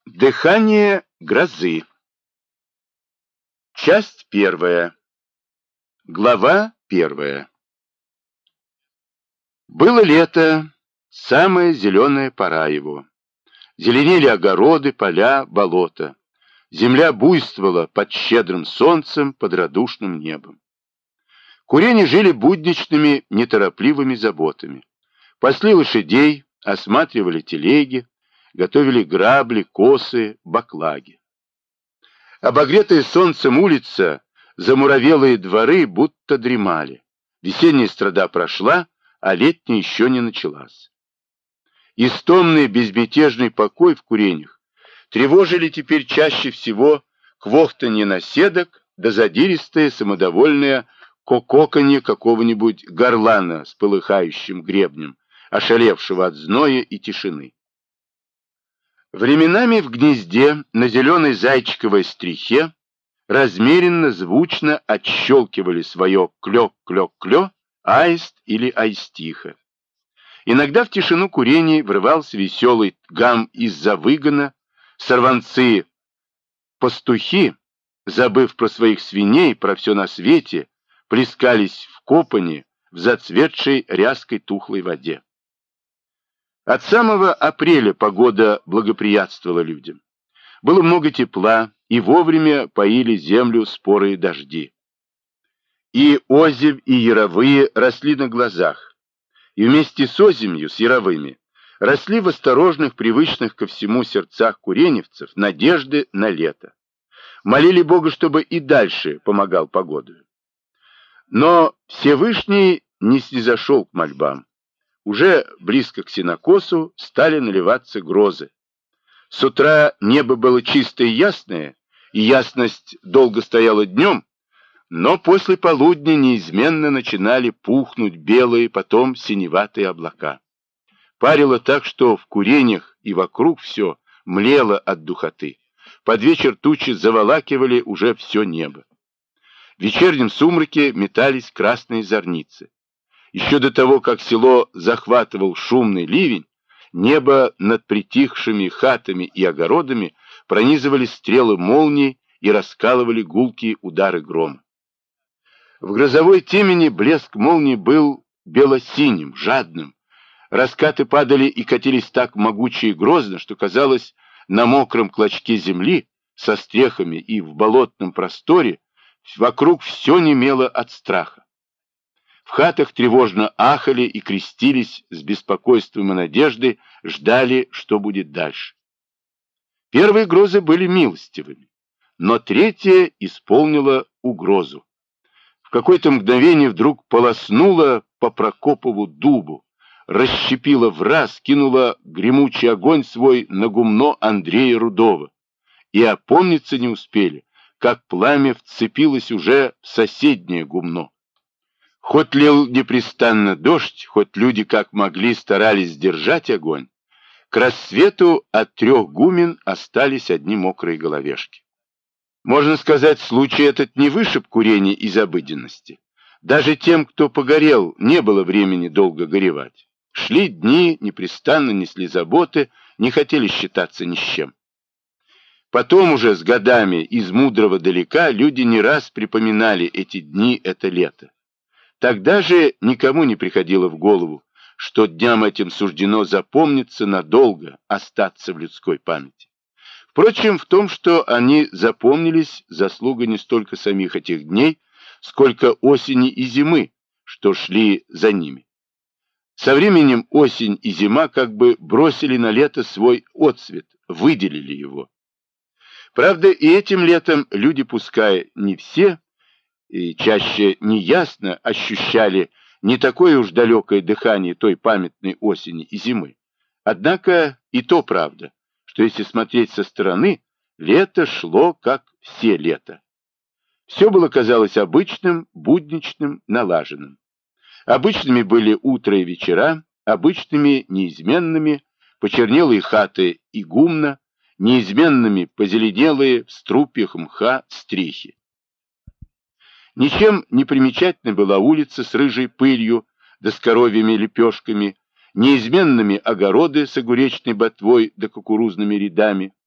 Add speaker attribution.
Speaker 1: Дыхание грозы. Часть первая. Глава первая. Было лето, самая зеленая пора его. Зеленели огороды, поля, болота. Земля буйствовала под щедрым солнцем, под радушным небом. Курени жили будничными, неторопливыми заботами. Пасли лошадей, осматривали телеги, готовили грабли, косы, баклаги. Обогретая солнцем улица, замуравелые дворы будто дремали. Весенняя страда прошла, а летняя еще не началась. Истомный безмятежный покой в куренях тревожили теперь чаще всего квохтанье наседок да задиристое самодовольное кококанье какого-нибудь горлана с полыхающим гребнем, ошалевшего от зноя и тишины. Временами в гнезде на зеленой зайчиковой стрихе размеренно, звучно отщелкивали свое клёк-клёк-клё аист или аистиха. Иногда в тишину курений врывался веселый гам из-за выгона, сорванцы-пастухи, забыв про своих свиней, про все на свете, плескались в копоне в зацветшей ряской тухлой воде. От самого апреля погода благоприятствовала людям. Было много тепла, и вовремя поили землю спорые дожди. И озимь, и яровые росли на глазах, и вместе с озимью, с яровыми, росли в осторожных, привычных ко всему сердцах куреневцев надежды на лето. Молили Бога, чтобы и дальше помогал погодою. Но Всевышний не снизошел к мольбам. Уже близко к сенокосу стали наливаться грозы. С утра небо было чистое и ясное, и ясность долго стояла днем, но после полудня неизменно начинали пухнуть белые, потом синеватые облака. Парило так, что в куренях и вокруг все млело от духоты. Под вечер тучи заволакивали уже все небо. В вечернем сумраке метались красные зорницы. Еще до того, как село захватывал шумный ливень, небо над притихшими хатами и огородами пронизывали стрелы молний и раскалывали гулкие удары грома. В грозовой темени блеск молнии был бело-синим, жадным. Раскаты падали и катились так могуче и грозно, что казалось, на мокром клочке земли со стрехами и в болотном просторе вокруг все немело от страха. В хатах тревожно ахали и крестились с беспокойством и надеждой, ждали, что будет дальше. Первые грозы были милостивыми, но третья исполнила угрозу. В какое-то мгновение вдруг полоснула по Прокопову дубу, расщепила враз, кинула гремучий огонь свой на гумно Андрея Рудова. И опомниться не успели, как пламя вцепилось уже в соседнее гумно. Хоть лил непрестанно дождь, хоть люди как могли старались сдержать огонь, к рассвету от 3 гумен остались одни мокрые головешки. Можно сказать, случай этот не вышиб курения из обыденности. Даже тем, кто погорел, не было времени долго горевать. Шли дни, непрестанно несли заботы, не хотели считаться ни с чем. Потом уже с годами из мудрого далека люди не раз припоминали эти дни, это лето. Тогда же никому не приходило в голову, что дням этим суждено запомниться надолго, остаться в людской памяти. Впрочем, в том, что они запомнились, заслуга не столько самих этих дней, сколько осени и зимы, что шли за ними. Со временем осень и зима как бы бросили на лето свой отцвет, выделили его. Правда, и этим летом люди, пускай не все, и чаще неясно ощущали не такое уж далекое дыхание той памятной осени и зимы. Однако и то правда, что если смотреть со стороны, лето шло, как все лета. Все было, казалось, обычным, будничным, налаженным. Обычными были утро и вечера, обычными, неизменными, почернелые хаты и гумна, неизменными позеленелые в струпьях мха стрихи. Ничем не примечательной была улица с рыжей пылью да с коровьими лепешками, неизменными огороды с огуречной ботвой да кукурузными рядами.